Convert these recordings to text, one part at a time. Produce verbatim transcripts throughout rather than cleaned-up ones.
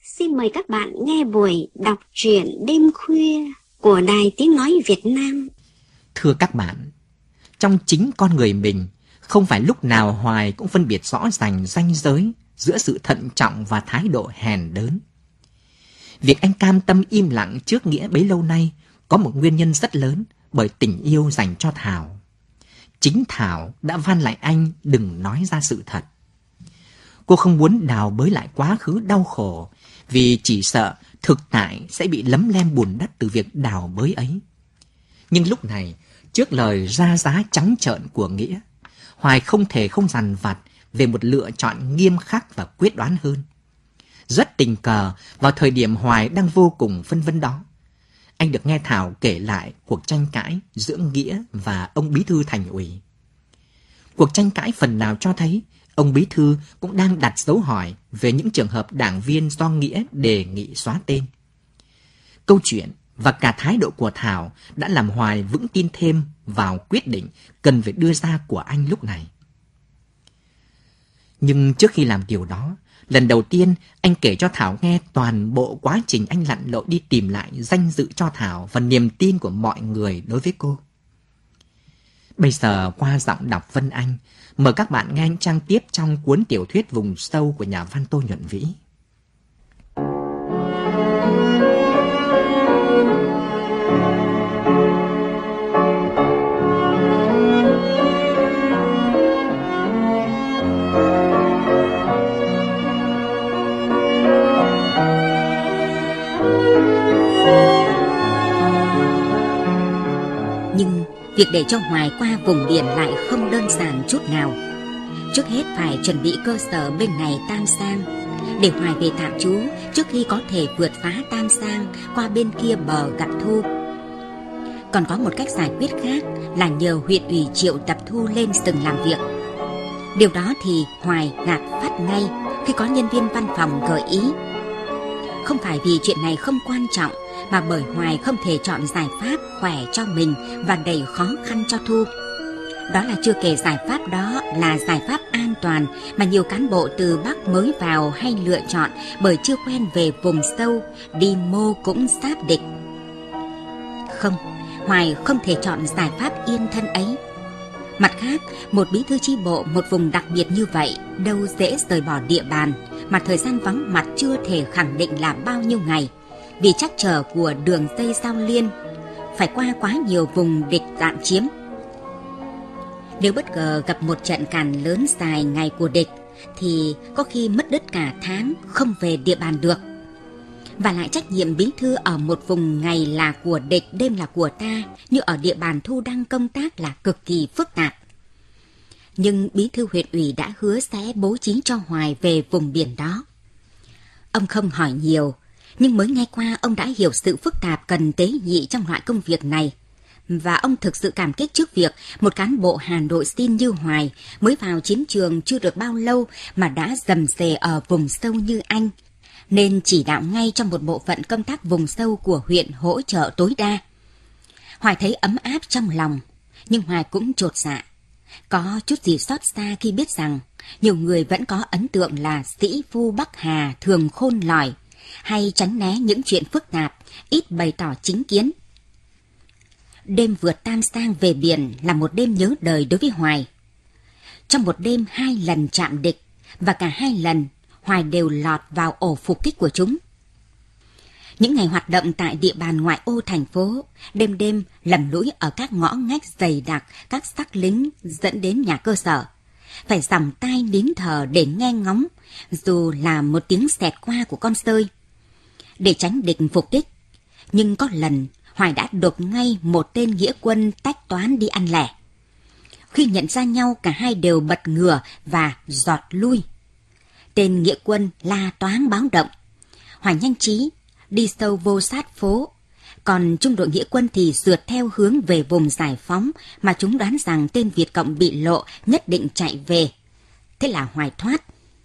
Xin mời các bạn nghe buổi đọc truyện đêm khuya của Đài Tiếng Nói Việt Nam. Thưa các bạn, trong chính con người mình, không phải lúc nào Hoài cũng phân biệt rõ ràng ranh giới giữa sự thận trọng và thái độ hèn đớn. Việc anh cam tâm im lặng trước Nghĩa bấy lâu nay có một nguyên nhân rất lớn bởi tình yêu dành cho Thảo. Chính Thảo đã van lại anh đừng nói ra sự thật. Cô không muốn đào bới lại quá khứ đau khổ vì chỉ sợ thực tại sẽ bị lấm lem bùn đất từ việc đào bới ấy. Nhưng lúc này, trước lời ra giá trắng trợn của Nghĩa, Hoài không thể không dằn vặt về một lựa chọn nghiêm khắc và quyết đoán hơn. Rất tình cờ, vào thời điểm Hoài đang vô cùng phân vân đó, anh được nghe Thảo kể lại cuộc tranh cãi giữa Nghĩa và ông bí thư thành ủy. Cuộc tranh cãi phần nào cho thấy ông bí thư cũng đang đặt dấu hỏi về những trường hợp đảng viên do Nghĩa đề nghị xóa tên. Câu chuyện và cả thái độ của Thảo đã làm Hoài vững tin thêm vào quyết định cần phải đưa ra của anh lúc này. Nhưng trước khi làm điều đó, lần đầu tiên anh kể cho Thảo nghe toàn bộ quá trình anh lặn lội đi tìm lại danh dự cho Thảo và niềm tin của mọi người đối với cô. Bây giờ qua giọng đọc Vân Anh, mời các bạn nghe những trang tiếp trong cuốn tiểu thuyết Vùng Sâu của nhà văn Tô Nhuận Vĩ. Nhưng việc để cho Hoài qua vùng biển lại không đơn giản chút nào. Trước hết phải chuẩn bị cơ sở bên này Tam Sang, để Hoài về tạm trú trước khi có thể vượt phá Tam Sang qua bên kia bờ gặp Thu. Còn có một cách giải quyết khác là nhờ huyện ủy triệu tập Thu lên rừng làm việc. Điều đó thì Hoài gạt phát ngay khi có nhân viên văn phòng gợi ý. Không phải vì chuyện này không quan trọng, mà bởi Hoài không thể chọn giải pháp khỏe cho mình và đầy khó khăn cho Thu. Đó là chưa kể giải pháp đó là giải pháp an toàn mà nhiều cán bộ từ Bắc mới vào hay lựa chọn bởi chưa quen về vùng sâu, đi mô cũng sáp địch. Không, Hoài không thể chọn giải pháp yên thân ấy. Mặt khác, một bí thư chi bộ một vùng đặc biệt như vậy đâu dễ rời bỏ địa bàn, mà thời gian vắng mặt chưa thể khẳng định là bao nhiêu ngày, vì trắc trở của đường dây giao liên phải qua quá nhiều vùng địch tạm chiếm. Nếu bất ngờ gặp một trận càn lớn dài ngày của địch thì có khi mất đứt cả tháng không về địa bàn được. Và lại trách nhiệm bí thư ở một vùng ngày là của địch, đêm là của ta, như ở địa bàn Thu đang công tác là cực kỳ phức tạp. Nhưng bí thư huyện ủy đã hứa sẽ bố trí cho Hoài về vùng biển đó. Ông không hỏi nhiều, nhưng mới nghe qua ông đã hiểu sự phức tạp cần tế nhị trong loại công việc này. Và ông thực sự cảm kích trước việc một cán bộ Hà Nội xin như Hoài mới vào chiến trường chưa được bao lâu mà đã rầm rề ở vùng sâu như anh, nên chỉ đạo ngay trong một bộ phận công tác vùng sâu của huyện hỗ trợ tối đa. Hoài thấy ấm áp trong lòng, nhưng Hoài cũng chột dạ. Có chút gì xót xa khi biết rằng nhiều người vẫn có ấn tượng là sĩ phu Bắc Hà thường khôn lỏi, hay tránh né những chuyện phức tạp, ít bày tỏ chính kiến. Đêm vượt Tam Sang về biển là một đêm nhớ đời đối với Hoài. Trong một đêm hai lần chạm địch, và cả hai lần Hoài đều lọt vào ổ phục kích của chúng. Những ngày hoạt động tại địa bàn ngoại ô thành phố, đêm đêm lầm lũi ở các ngõ ngách dày đặc, các xác lính dẫn đến nhà cơ sở. Phải dằm tai nín thở để nghe ngóng, dù là một tiếng xẹt qua của con sơi, để tránh địch phục kích. Nhưng có lần Hoài đã đột ngay một tên nghĩa quân tách toán đi ăn lẻ. Khi nhận ra nhau, cả hai đều bật ngửa và giọt lui. Tên nghĩa quân la toáng báo động. Hoài nhanh trí đi sâu vô sát phố, còn trung đội nghĩa quân thì rượt theo hướng về vùng giải phóng mà chúng đoán rằng tên Việt Cộng bị lộ nhất định chạy về. Thế là Hoài thoát.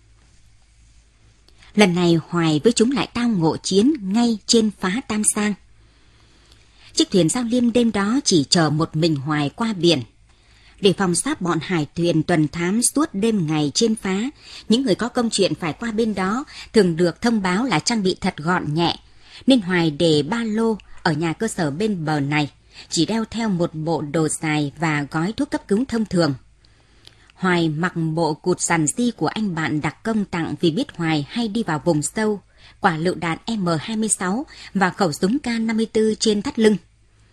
Lần này Hoài với chúng lại tao ngộ chiến ngay trên phá Tam Sang. Chiếc thuyền Giao Liêm đêm đó chỉ chờ một mình Hoài qua biển. Để phòng sát bọn hải thuyền tuần thám suốt đêm ngày trên phá, những người có công chuyện phải qua bên đó thường được thông báo là trang bị thật gọn nhẹ, nên Hoài để ba lô ở nhà cơ sở bên bờ này, chỉ đeo theo một bộ đồ dài và gói thuốc cấp cứu thông thường. Hoài mặc bộ cụt sàn di của anh bạn đặc công tặng vì biết Hoài hay đi vào vùng sâu, quả lựu đạn M hai mươi sáu và khẩu súng K năm mươi tư trên thắt lưng.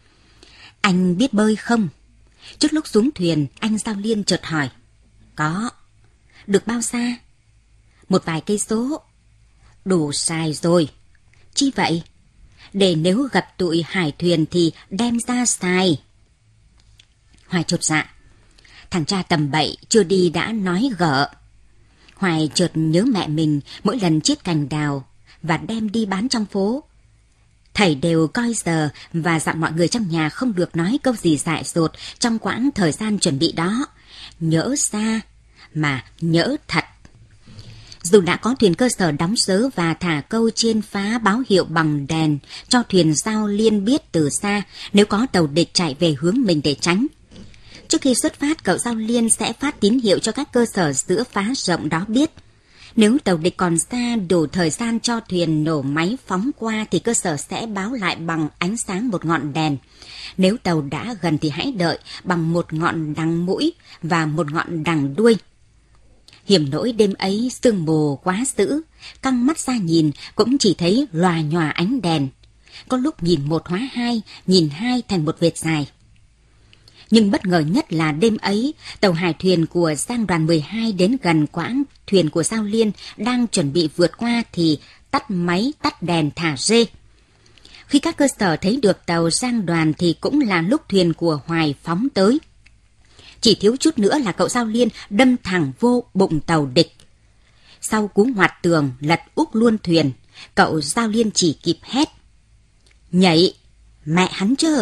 Anh biết bơi không? Trước lúc xuống thuyền, anh Giao Liên chợt hỏi. Có. Được bao xa? Một vài cây số. Đủ xài rồi. Chi vậy? Để nếu gặp tụi hải thuyền thì đem ra xài. Hoài chột dạ. Thằng cha tầm bậy chưa đi đã nói gở. Hoài chợt nhớ mẹ mình mỗi lần chiết cành đào và đem đi bán trong phố. Thầy đều coi giờ và dặn mọi người trong nhà không được nói câu gì dại dột trong quãng thời gian chuẩn bị đó. Nhỡ ra, mà nhỡ thật. Dù đã có thuyền cơ sở đóng sớ và thả câu trên phá báo hiệu bằng đèn cho thuyền Giao Liên biết từ xa nếu có tàu địch chạy về hướng mình để tránh. Trước khi xuất phát, cậu Giao Liên sẽ phát tín hiệu cho các cơ sở giữa phá rộng đó biết. Nếu tàu địch còn xa đủ thời gian cho thuyền nổ máy phóng qua thì cơ sở sẽ báo lại bằng ánh sáng một ngọn đèn. Nếu tàu đã gần thì hãy đợi bằng một ngọn đằng mũi và một ngọn đằng đuôi. Hiểm nỗi đêm ấy sương mù quá dữ, căng mắt ra nhìn cũng chỉ thấy lòa nhòa ánh đèn. Có lúc nhìn một hóa hai, nhìn hai thành một vệt dài. Nhưng bất ngờ nhất là đêm ấy, tàu hải thuyền của Giang đoàn mười hai đến gần quãng thuyền của Giao Liên đang chuẩn bị vượt qua thì tắt máy, tắt đèn thả rê. Khi các cơ sở thấy được tàu Giang đoàn thì cũng là lúc thuyền của Hoài phóng tới. Chỉ thiếu chút nữa là cậu Giao Liên đâm thẳng vô bụng tàu địch. Sau cú ngoặt tường lật úp luôn thuyền, cậu Giao Liên chỉ kịp hét. Nhảy, mẹ hắn chơ.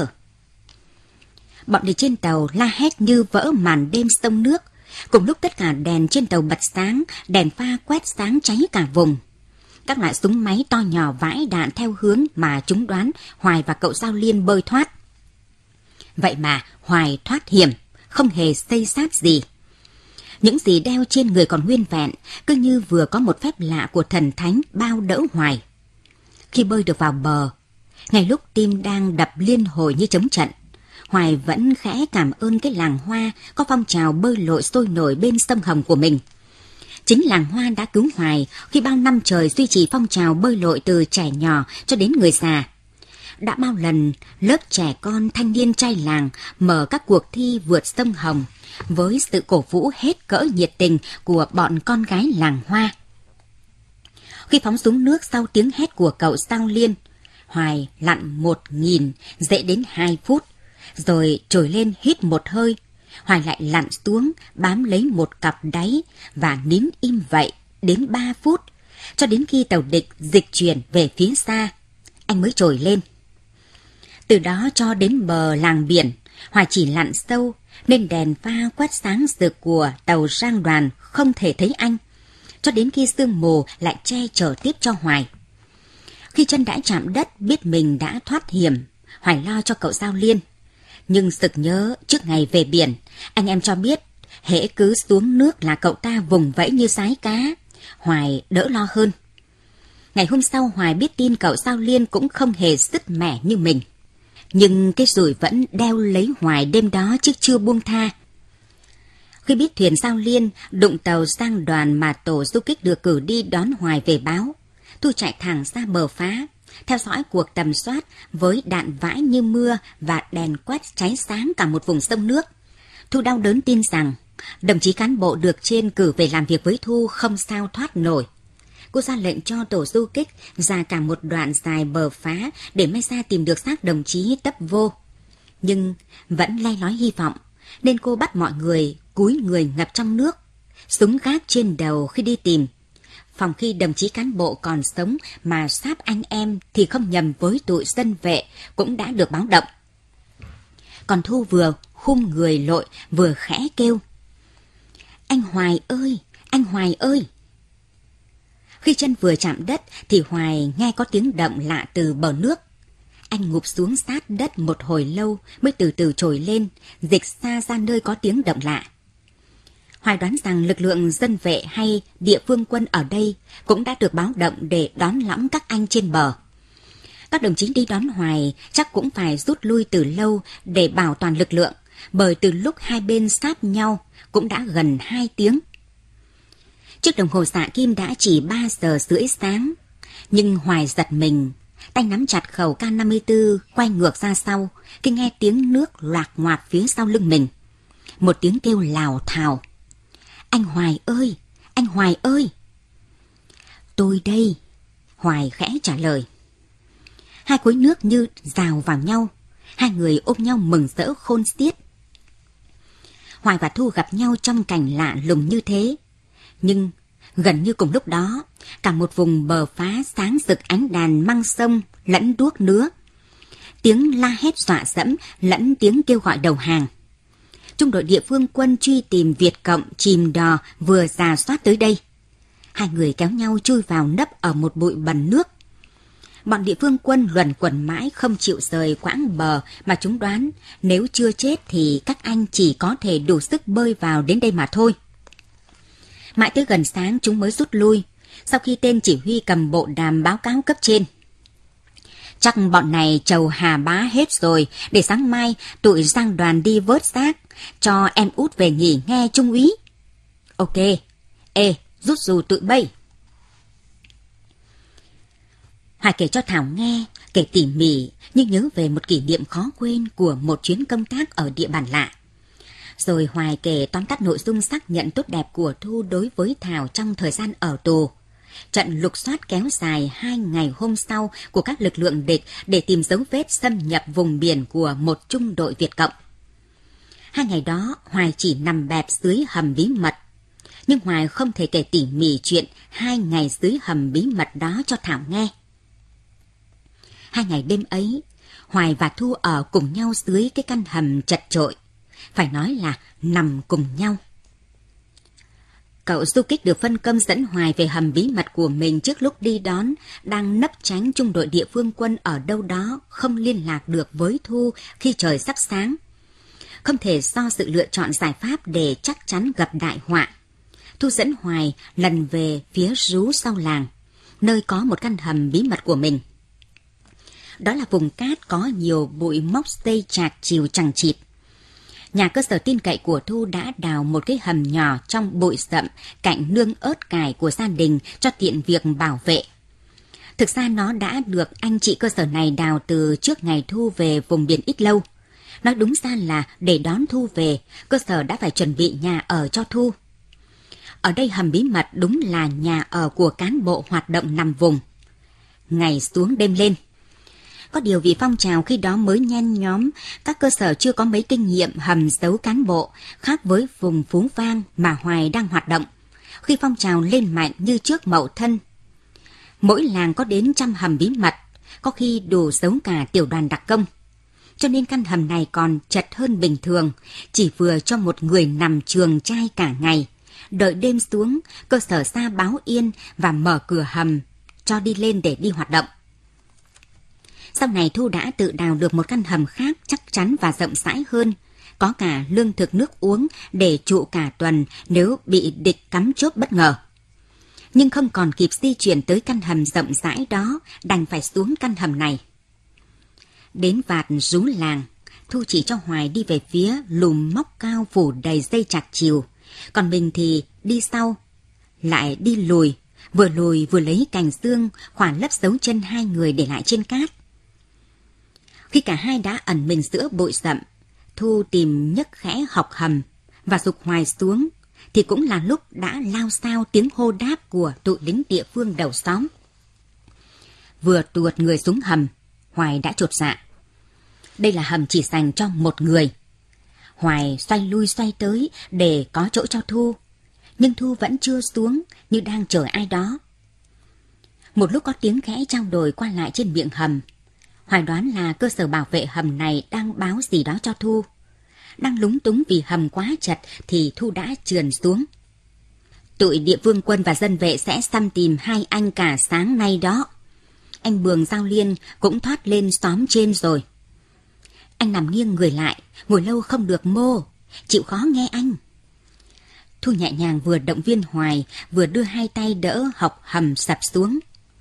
Bọn địch trên tàu la hét như vỡ màn đêm sông nước. Cùng lúc tất cả đèn trên tàu bật sáng, đèn pha quét sáng cháy cả vùng. Các loại súng máy to nhỏ vãi đạn theo hướng mà chúng đoán Hoài và cậu Giao Liên bơi thoát. Vậy mà Hoài thoát hiểm, không hề xây xát gì. Những gì đeo trên người còn nguyên vẹn, cứ như vừa có một phép lạ của thần thánh bao đỡ Hoài. Khi bơi được vào bờ, ngay lúc tim đang đập liên hồi như trống trận, Hoài vẫn khẽ cảm ơn cái làng Hoa có phong trào bơi lội sôi nổi bên sông Hồng của mình. Chính làng Hoa đã cứu Hoài khi bao năm trời duy trì phong trào bơi lội từ trẻ nhỏ cho đến người già. Đã bao lần lớp trẻ con thanh niên trai làng mở các cuộc thi vượt sông Hồng với sự cổ vũ hết cỡ nhiệt tình của bọn con gái làng Hoa. Khi phóng xuống nước sau tiếng hét của cậu Giao Liên, Hoài lặn một nghìn dễ đến hai phút, rồi trồi lên hít một hơi. Hoài lại lặn xuống bám lấy một cặp đáy và nín im vậy đến ba phút, cho đến khi tàu địch dịch chuyển về phía xa, anh mới trồi lên. Từ đó cho đến bờ làng biển, Hoài chỉ lặn sâu nên đèn pha quét sáng rực của tàu Giang đoàn không thể thấy anh, cho đến khi sương mù lại che chở tiếp cho Hoài. Khi chân đã chạm đất biết mình đã thoát hiểm, Hoài lo cho cậu Giao Liên. Nhưng sực nhớ trước ngày về biển, anh em cho biết hễ cứ xuống nước là cậu ta vùng vẫy như sái cá. Hoài đỡ lo hơn. Ngày hôm sau Hoài biết tin cậu Giao Liên cũng không hề sứt mẻ như mình. Nhưng cái rủi vẫn đeo lấy Hoài đêm đó chứ chưa buông tha. Khi biết thuyền Giao Liên đụng tàu Giang đoàn mà tổ du kích được cử đi đón Hoài về báo, Thu chạy thẳng ra bờ phá, theo dõi cuộc tầm soát với đạn vãi như mưa và đèn quét cháy sáng cả một vùng sông nước. Thu đau đớn tin rằng đồng chí cán bộ được trên cử về làm việc với Thu không sao thoát nổi. Cô ra lệnh cho tổ du kích ra cả một đoạn dài bờ phá để may ra tìm được xác đồng chí tấp vô. Nhưng vẫn le lói hy vọng, nên cô bắt mọi người cúi người ngập trong nước, súng gác trên đầu khi đi tìm. Phòng khi đồng chí cán bộ còn sống mà sáp anh em thì không nhầm với tụi dân vệ cũng đã được báo động. Còn Thu vừa khum người lội vừa khẽ kêu. Anh Hoài ơi, anh Hoài ơi. Khi chân vừa chạm đất thì Hoài nghe có tiếng động lạ từ bờ nước. Anh ngụp xuống sát đất một hồi lâu mới từ từ trồi lên, dịch xa ra nơi có tiếng động lạ. Hoài đoán rằng lực lượng dân vệ hay địa phương quân ở đây cũng đã được báo động để đón lõng các anh trên bờ. Các đồng chí đi đón Hoài chắc cũng phải rút lui từ lâu để bảo toàn lực lượng, bởi từ lúc hai bên sát nhau cũng đã gần hai tiếng. Chiếc đồng hồ xạ kim đã chỉ ba giờ rưỡi sáng, nhưng Hoài giật mình, tay nắm chặt khẩu K năm mươi tư quay ngược ra sau khi nghe tiếng nước loạt ngoạt phía sau lưng mình. Một tiếng kêu lào thào. Anh Hoài ơi! Anh Hoài ơi! Tôi đây! Hoài khẽ trả lời. Hai khối nước như rào vào nhau, hai người ôm nhau mừng rỡ khôn xiết. Hoài và Thu gặp nhau trong cảnh lạ lùng như thế, nhưng gần như cùng lúc đó, cả một vùng bờ phá sáng rực ánh đàn măng sông lẫn đuốc nứa, tiếng la hét dọa dẫm lẫn tiếng kêu gọi đầu hàng. Trung đội địa phương quân truy tìm Việt Cộng chìm đò vừa rà soát tới đây. Hai người kéo nhau chui vào nấp ở một bụi bần nước. Bọn địa phương quân luẩn quẩn mãi không chịu rời quãng bờ mà chúng đoán nếu chưa chết thì các anh chỉ có thể đủ sức bơi vào đến đây mà thôi. Mãi tới gần sáng chúng mới rút lui, sau khi tên chỉ huy cầm bộ đàm báo cáo cấp trên. Chắc bọn này trầu hà bá hết rồi, để sáng mai tụi Giang đoàn đi vớt xác, cho em út về nghỉ nghe trung úy. Ok, ê, rút dù tụi bay. Hoài kể cho Thảo nghe, kể tỉ mỉ nhưng nhớ về một kỷ niệm khó quên của một chuyến công tác ở địa bàn lạ. Rồi Hoài kể tóm tắt nội dung xác nhận tốt đẹp của Thu đối với Thảo trong thời gian ở tù. Trận lục soát kéo dài hai ngày hôm sau của các lực lượng địch để tìm dấu vết xâm nhập vùng biển của một trung đội Việt Cộng. Hai ngày đó Hoài chỉ nằm bẹp dưới hầm bí mật. Nhưng Hoài không thể kể tỉ mỉ chuyện hai ngày dưới hầm bí mật đó cho Thảo nghe. Hai ngày đêm ấy, Hoài và Thu ở cùng nhau dưới cái căn hầm chật chội. Phải nói là nằm cùng nhau. Cậu du kích được phân công dẫn Hoài về hầm bí mật của mình trước lúc đi đón, đang nấp tránh trung đội địa phương quân ở đâu đó, không liên lạc được với Thu khi trời sắp sáng. Không thể do sự lựa chọn giải pháp để chắc chắn gặp đại họa. Thu dẫn Hoài lần về phía rú sau làng, nơi có một căn hầm bí mật của mình. Đó là vùng cát có nhiều bụi mốc dây chạc chiều chằng chịt. Nhà cơ sở tin cậy của Thu đã đào một cái hầm nhỏ trong bụi rậm cạnh nương ớt cải của gia đình cho tiện việc bảo vệ. Thực ra nó đã được anh chị cơ sở này đào từ trước ngày Thu về vùng biển ít lâu. Nói đúng ra là để đón Thu về, cơ sở đã phải chuẩn bị nhà ở cho Thu. Ở đây hầm bí mật đúng là nhà ở của cán bộ hoạt động nằm vùng. Ngày xuống đêm lên. Có điều vì phong trào khi đó mới nhen nhóm, các cơ sở chưa có mấy kinh nghiệm hầm giấu cán bộ, khác với vùng Phú Vang mà Hoài đang hoạt động. Khi phong trào lên mạnh như trước Mậu Thân, mỗi làng có đến trăm hầm bí mật, có khi đủ giấu cả tiểu đoàn đặc công. Cho nên căn hầm này còn chật hơn bình thường, chỉ vừa cho một người nằm trường trai cả ngày. Đợi đêm xuống, cơ sở ra báo yên và mở cửa hầm, cho đi lên để đi hoạt động. Sau này Thu đã tự đào được một căn hầm khác chắc chắn và rộng rãi hơn, có cả lương thực nước uống để trụ cả tuần nếu bị địch cắm chốt bất ngờ. Nhưng không còn kịp di chuyển tới căn hầm rộng rãi đó, đành phải xuống căn hầm này. Đến vạt rú làng, Thu chỉ cho Hoài đi về phía lùm móc cao phủ đầy dây chạc chiều, còn mình thì đi sau, lại đi lùi, vừa lùi vừa lấy cành xương khỏa lấp dấu chân hai người để lại trên cát. Khi cả hai đã ẩn mình giữa bụi rậm, Thu tìm nhấc khẽ học hầm và giục Hoài xuống, thì cũng là lúc đã lao sao tiếng hô đáp của tụi lính địa phương đầu xóm. Vừa tuột người xuống hầm, Hoài đã chột dạ. Đây là hầm chỉ dành cho một người. Hoài xoay lui xoay tới để có chỗ cho Thu, nhưng Thu vẫn chưa xuống như đang chờ ai đó. Một lúc có tiếng khẽ trao đổi qua lại trên miệng hầm. Hoài đoán là cơ sở bảo vệ hầm này đang báo gì đó cho Thu. Đang lúng túng vì hầm quá chật thì Thu đã trườn xuống. Tụi địa phương quân và dân vệ sẽ săn tìm hai anh cả sáng nay đó. anh Bường Giao Liên cũng thoát lên xóm trên rồi. Anh nằm nghiêng người lại, ngồi lâu không được mô, chịu khó nghe anh. Thu nhẹ nhàng vừa động viên Hoài, vừa đưa hai tay đỡ Học Hầm sập xuống.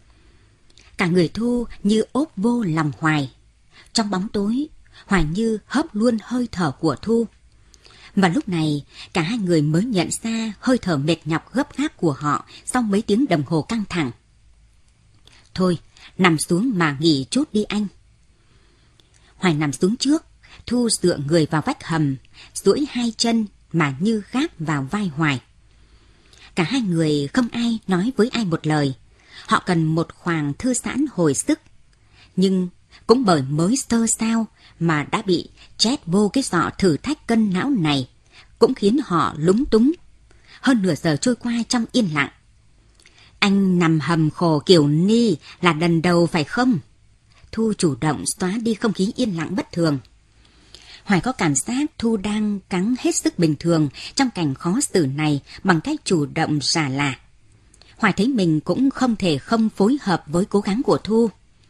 Cả người Thu như ốp vô lòng Hoài. Trong bóng tối, Hoài như hớp luôn hơi thở của Thu. Và lúc này, cả hai người mới nhận ra hơi thở mệt nhọc gấp gáp của họ sau mấy tiếng đồng hồ căng thẳng. Thôi, nằm xuống mà nghỉ chút đi anh. Hoài nằm xuống trước, Thu dựa người vào vách hầm, duỗi hai chân mà như gác vào vai Hoài. Cả hai người không ai nói với ai một lời. Họ cần một khoảng thư giãn hồi sức. Nhưng cũng bởi mới sơ sao mà đã bị chét vô cái giỏ thử thách cân não này, cũng khiến họ lúng túng. Hơn nửa giờ trôi qua trong yên lặng. Anh nằm hầm khổ kiểu ni là lần đầu phải không? Thu chủ động xóa đi không khí yên lặng bất thường. Hoài có cảm giác Thu đang cắn hết sức bình thường trong cảnh khó xử này bằng cách chủ động rà lạ. Hoài thấy mình cũng không thể không phối hợp với cố gắng của Thu.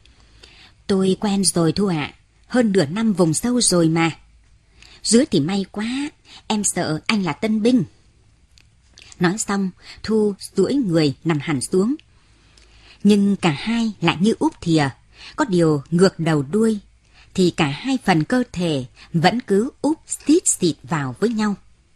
Tôi quen rồi Thu ạ, à. Hơn nửa năm vùng sâu rồi mà. Dưới thì may quá, em sợ anh là tân binh. Nói xong, Thu duỗi người nằm hẳn xuống. Nhưng cả hai lại như úp thìa, có điều ngược đầu đuôi, thì cả hai phần cơ thể vẫn cứ úp xít xịt vào với nhau.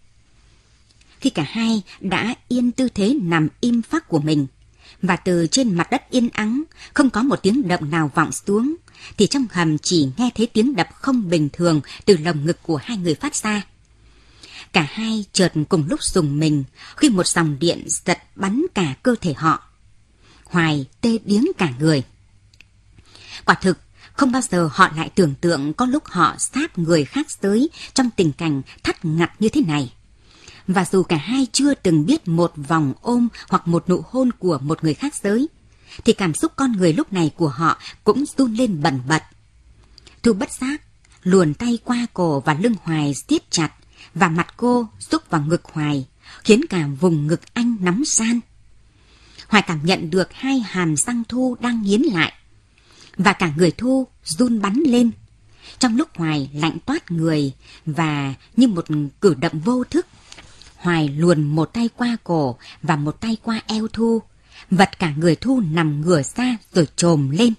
Khi cả hai đã yên tư thế nằm im phắc của mình, và từ trên mặt đất yên ắng, không có một tiếng động nào vọng xuống, thì trong hầm chỉ nghe thấy tiếng đập không bình thường từ lồng ngực của hai người phát ra. Cả hai chợt cùng lúc rùng mình khi một dòng điện giật bắn cả cơ thể họ. Hoài tê điếng cả người. Quả thực, không bao giờ họ lại tưởng tượng có lúc họ sát người khác giới trong tình cảnh thắt ngặt như thế này. Và dù cả hai chưa từng biết một vòng ôm hoặc một nụ hôn của một người khác giới, thì cảm xúc con người lúc này của họ cũng run lên bần bật. Thu bất giác luồn tay qua cổ và lưng Hoài siết chặt, và mặt cô xúc vào ngực Hoài, khiến cả vùng ngực anh nóng ran. Hoài cảm nhận được hai hàm răng Thu đang nghiến lại, và cả người Thu run bắn lên. Trong lúc Hoài lạnh toát người, và như một cử động vô thức, Hoài luồn một tay qua cổ và một tay qua eo Thu, vật cả người Thu nằm ngửa ra rồi trồm lên.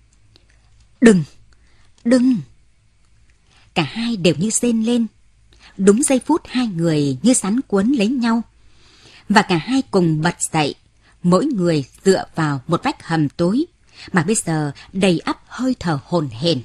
Đừng! Đừng! Cả hai đều như rên lên. Đúng giây phút hai người như rắn cuốn lấy nhau. Và cả hai cùng bật dậy, mỗi người dựa vào một vách hầm tối, mà bây giờ đầy ắp hơi thở hổn hển.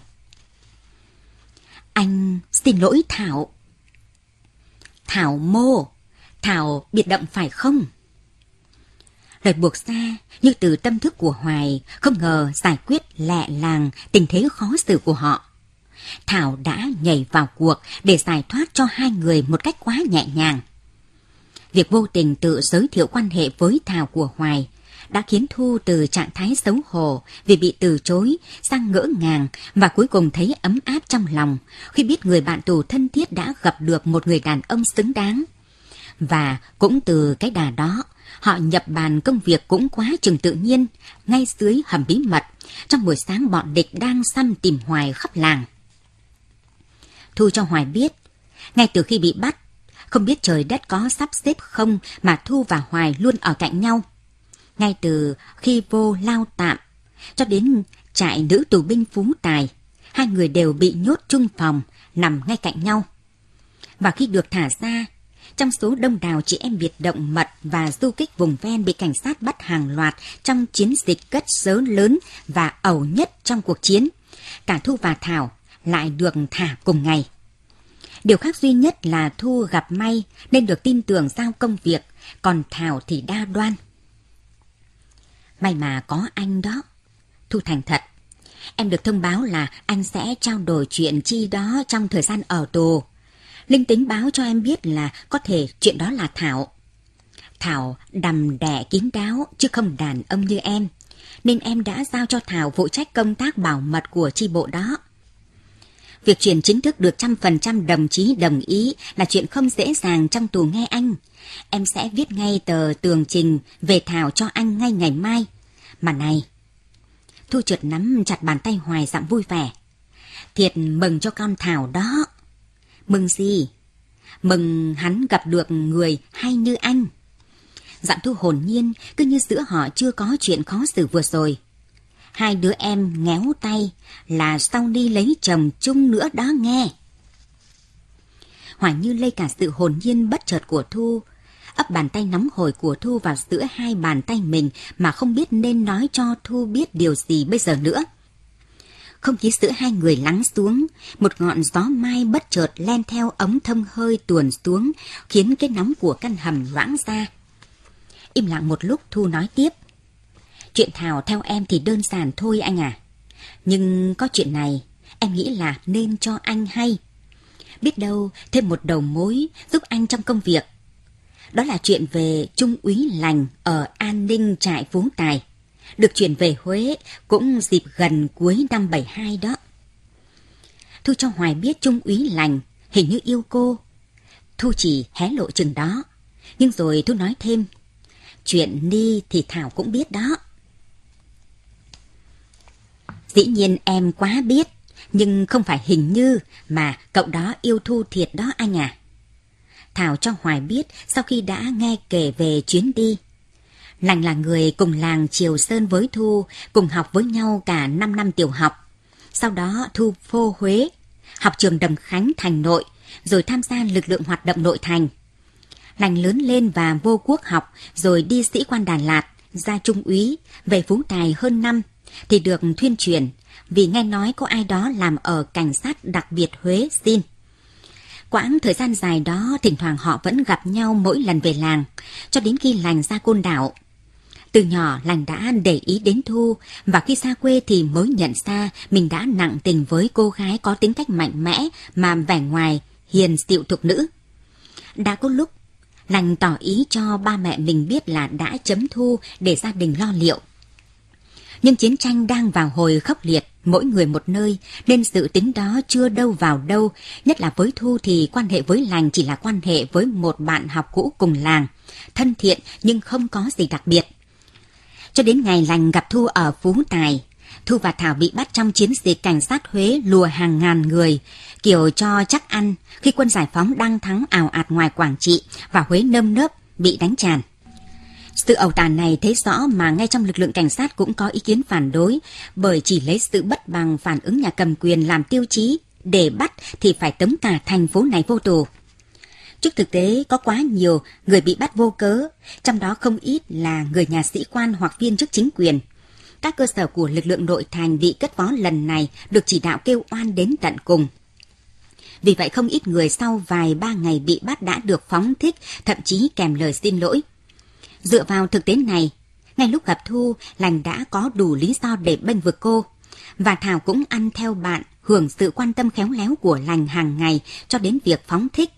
Anh xin lỗi Thảo. Thảo mô, Thảo biệt động phải không? Lời buộc ra như từ tâm thức của Hoài, không ngờ giải quyết lẹ làng tình thế khó xử của họ. Thảo đã nhảy vào cuộc để giải thoát cho hai người một cách quá nhẹ nhàng. Việc vô tình tự giới thiệu quan hệ với Thảo của Hoài đã khiến Thu từ trạng thái xấu hổ vì bị từ chối sang ngỡ ngàng, và cuối cùng thấy ấm áp trong lòng khi biết người bạn tù thân thiết đã gặp được một người đàn ông xứng đáng. Và cũng từ cái đà đó, họ nhập bàn công việc cũng quá chừng tự nhiên, ngay dưới hầm bí mật, trong buổi sáng bọn địch đang săn tìm Hoài khắp làng. Thu cho Hoài biết, ngay từ khi bị bắt, không biết trời đất có sắp xếp không mà Thu và Hoài luôn ở cạnh nhau. Ngay từ khi vô lao tạm, cho đến trại nữ tù binh Phú Tài, hai người đều bị nhốt chung phòng, nằm ngay cạnh nhau. Và khi được thả ra, trong số đông đảo chị em biệt động mật và du kích vùng ven bị cảnh sát bắt hàng loạt trong chiến dịch cất giấu lớn và ẩu nhất trong cuộc chiến, cả Thu và Thảo lại được thả cùng ngày. Điều khác duy nhất là Thu gặp may nên được tin tưởng giao công việc, còn Thảo thì đa đoan. May mà có anh đó. Thu thành thật. Em được thông báo là anh sẽ trao đổi chuyện chi đó trong thời gian ở tù. Linh tính báo cho em biết là có thể chuyện đó là Thảo. Thảo đằm đẻ kín đáo chứ không đàn ông như em, nên em đã giao cho Thảo phụ trách công tác bảo mật của chi bộ đó. Việc chuyển chính thức được trăm phần trăm đồng chí đồng ý là chuyện không dễ dàng trong tù nghe anh. Em sẽ viết ngay tờ tường trình về Thảo cho anh ngay ngày mai. Mà này, Thu trượt nắm chặt bàn tay Hoài giọng vui vẻ. Thiệt mừng cho con Thảo đó. Mừng gì? Mừng hắn gặp được người hay như anh. Giọng Thu hồn nhiên, cứ như giữa họ chưa có chuyện khó xử vừa rồi. Hai đứa em ngéo tay là sau đi lấy chồng chung nữa đó nghe. Hoài như lây cả sự hồn nhiên bất chợt của Thu, ấp bàn tay nóng hổi của Thu vào giữa hai bàn tay mình mà không biết nên nói cho Thu biết điều gì bây giờ nữa. Không khí giữa hai người lắng xuống, một ngọn gió mai bất chợt len theo ống thông hơi tuồn xuống, khiến cái nóng của căn hầm loãng ra. Im lặng một lúc, Thu nói tiếp. Chuyện Thảo theo em thì đơn giản thôi anh à. Nhưng có chuyện này, em nghĩ là nên cho anh hay. Biết đâu thêm một đầu mối giúp anh trong công việc. Đó là chuyện về Trung úy Lành ở an ninh trại Phú Tài. Được chuyển về Huế cũng dịp gần cuối năm bảy hai đó. Thu cho Hoài biết Trung úy Lành hình như yêu cô. Thu chỉ hé lộ chừng đó. Nhưng rồi Thu nói thêm. Chuyện Ni thì Thảo cũng biết đó. Dĩ nhiên em quá biết. Nhưng không phải hình như mà cậu đó yêu Thu thiệt đó anh à. Thảo cho Hoài biết sau khi đã nghe kể về chuyến đi. Lành là người cùng làng Triều Sơn với Thu, cùng học với nhau cả năm năm tiểu học. Sau đó Thu vô Huế, học trường Đầm Khánh thành nội, rồi tham gia lực lượng hoạt động nội thành. Lành lớn lên và vô quốc học, rồi đi sĩ quan Đà Lạt, ra trung úy, về Phú Tài hơn năm, thì được thuyên chuyển, vì nghe nói có ai đó làm ở cảnh sát đặc biệt Huế xin. Quãng thời gian dài đó, thỉnh thoảng họ vẫn gặp nhau mỗi lần về làng, cho đến khi Lành ra Côn Đảo. Từ nhỏ Lành đã để ý đến Thu, và khi xa quê thì mới nhận ra mình đã nặng tình với cô gái có tính cách mạnh mẽ mà vẻ ngoài hiền dịu thục nữ. Đã có lúc, Lành tỏ ý cho ba mẹ mình biết là đã chấm Thu để gia đình lo liệu. Nhưng chiến tranh đang vào hồi khốc liệt, mỗi người một nơi, nên sự tính đó chưa đâu vào đâu, nhất là với Thu thì quan hệ với Lành chỉ là quan hệ với một bạn học cũ cùng làng, thân thiện nhưng không có gì đặc biệt. Cho đến ngày Lành gặp Thu ở Phú Tài, Thu và Thảo bị bắt trong chiến dịch cảnh sát Huế lùa hàng ngàn người, kiểu cho chắc ăn khi quân giải phóng đang thắng ào ạt ngoài Quảng Trị và Huế nơm nớp bị đánh tràn. Sự ẩu tả này thấy rõ mà ngay trong lực lượng cảnh sát cũng có ý kiến phản đối, bởi chỉ lấy sự bất bằng phản ứng nhà cầm quyền làm tiêu chí, để bắt thì phải tống cả thành phố này vô tù. Trước thực tế có quá nhiều người bị bắt vô cớ, trong đó không ít là người nhà sĩ quan hoặc viên chức chính quyền. Các cơ sở của lực lượng nội thành bị cất vó lần này được chỉ đạo kêu oan đến tận cùng. Vì vậy không ít người sau vài ba ngày bị bắt đã được phóng thích, thậm chí kèm lời xin lỗi. Dựa vào thực tế này, ngay lúc gặp Thu, Lành đã có đủ lý do để bênh vực cô. Và Thảo cũng ăn theo bạn, hưởng sự quan tâm khéo léo của Lành hàng ngày cho đến việc phóng thích.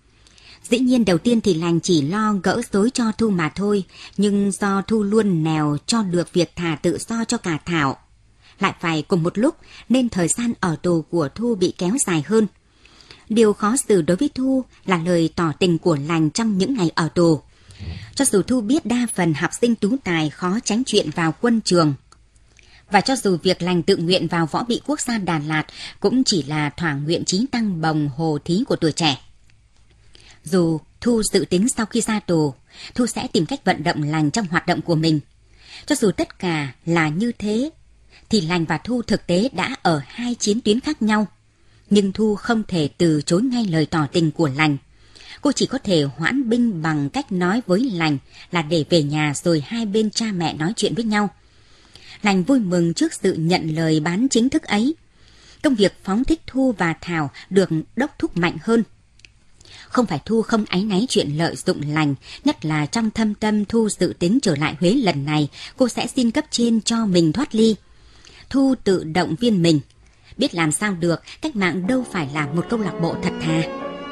Dĩ nhiên đầu tiên thì Lành chỉ lo gỡ rối cho Thu mà thôi, nhưng do Thu luôn nèo cho được việc thả tự do cho cả Thảo. Lại phải cùng một lúc nên thời gian ở tù của Thu bị kéo dài hơn. Điều khó xử đối với Thu là lời tỏ tình của Lành trong những ngày ở tù. Cho dù Thu biết đa phần học sinh tú tài khó tránh chuyện vào quân trường, và cho dù việc Lành tự nguyện vào Võ Bị Quốc gia Đà Lạt cũng chỉ là thỏa nguyện chí tăng bồng hồ thí của tuổi trẻ. Dù Thu dự tính sau khi ra tù, Thu sẽ tìm cách vận động Lành trong hoạt động của mình. Cho dù tất cả là như thế, thì Lành và Thu thực tế đã ở hai chiến tuyến khác nhau. Nhưng Thu không thể từ chối ngay lời tỏ tình của Lành. Cô chỉ có thể hoãn binh bằng cách nói với Lành là để về nhà rồi hai bên cha mẹ nói chuyện với nhau. Lành vui mừng trước sự nhận lời bán chính thức ấy. Công việc phóng thích Thu và Thảo được đốc thúc mạnh hơn. Không phải Thu không áy náy chuyện lợi dụng Lành, nhất là trong thâm tâm Thu dự tính trở lại Huế lần này, cô sẽ xin cấp trên cho mình thoát ly. Thu tự động viên mình, biết làm sao được, cách mạng đâu phải là một câu lạc bộ thật thà.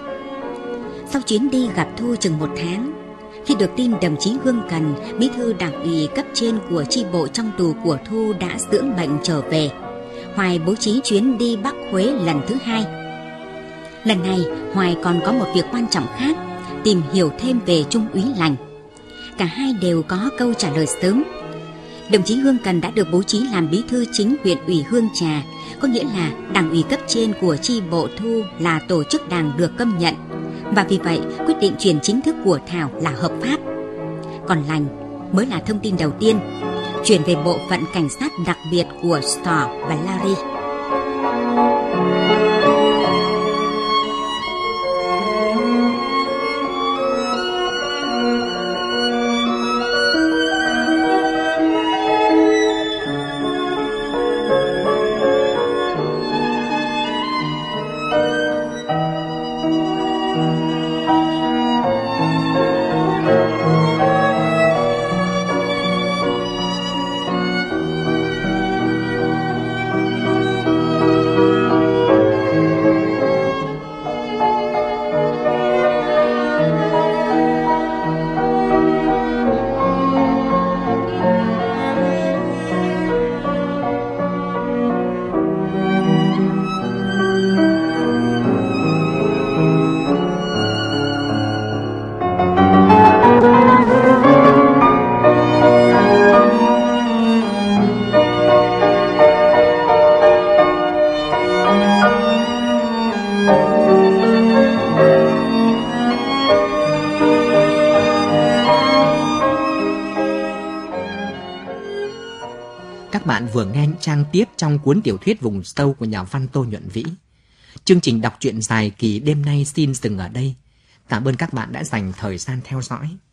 Sau chuyến đi gặp Thu chừng một tháng, khi được tin đồng chí Hương Cần, bí thư đảng ủy cấp trên của chi bộ trong tù của Thu đã dưỡng bệnh trở về, Hoài bố trí chuyến đi Bắc Huế lần thứ hai. Lần này, Hoài còn có một việc quan trọng khác, tìm hiểu thêm về Trung úy Lành. Cả hai đều có câu trả lời sớm. Đồng chí Hương Cần đã được bố trí làm bí thư chính huyện ủy Hương Trà, có nghĩa là đảng ủy cấp trên của chi bộ Thu là tổ chức đảng được công nhận, và vì vậy quyết định chuyển chính thức của Thảo là hợp pháp. Còn Lành mới là thông tin đầu tiên, chuyển về bộ phận cảnh sát đặc biệt của Storr và Larry. Các bạn vừa nghe trang tiếp trong cuốn tiểu thuyết Vùng Sâu của nhà văn Tô Nhuận Vĩ. Chương trình đọc truyện dài kỳ đêm nay xin dừng ở đây. Cảm ơn các bạn đã dành thời gian theo dõi.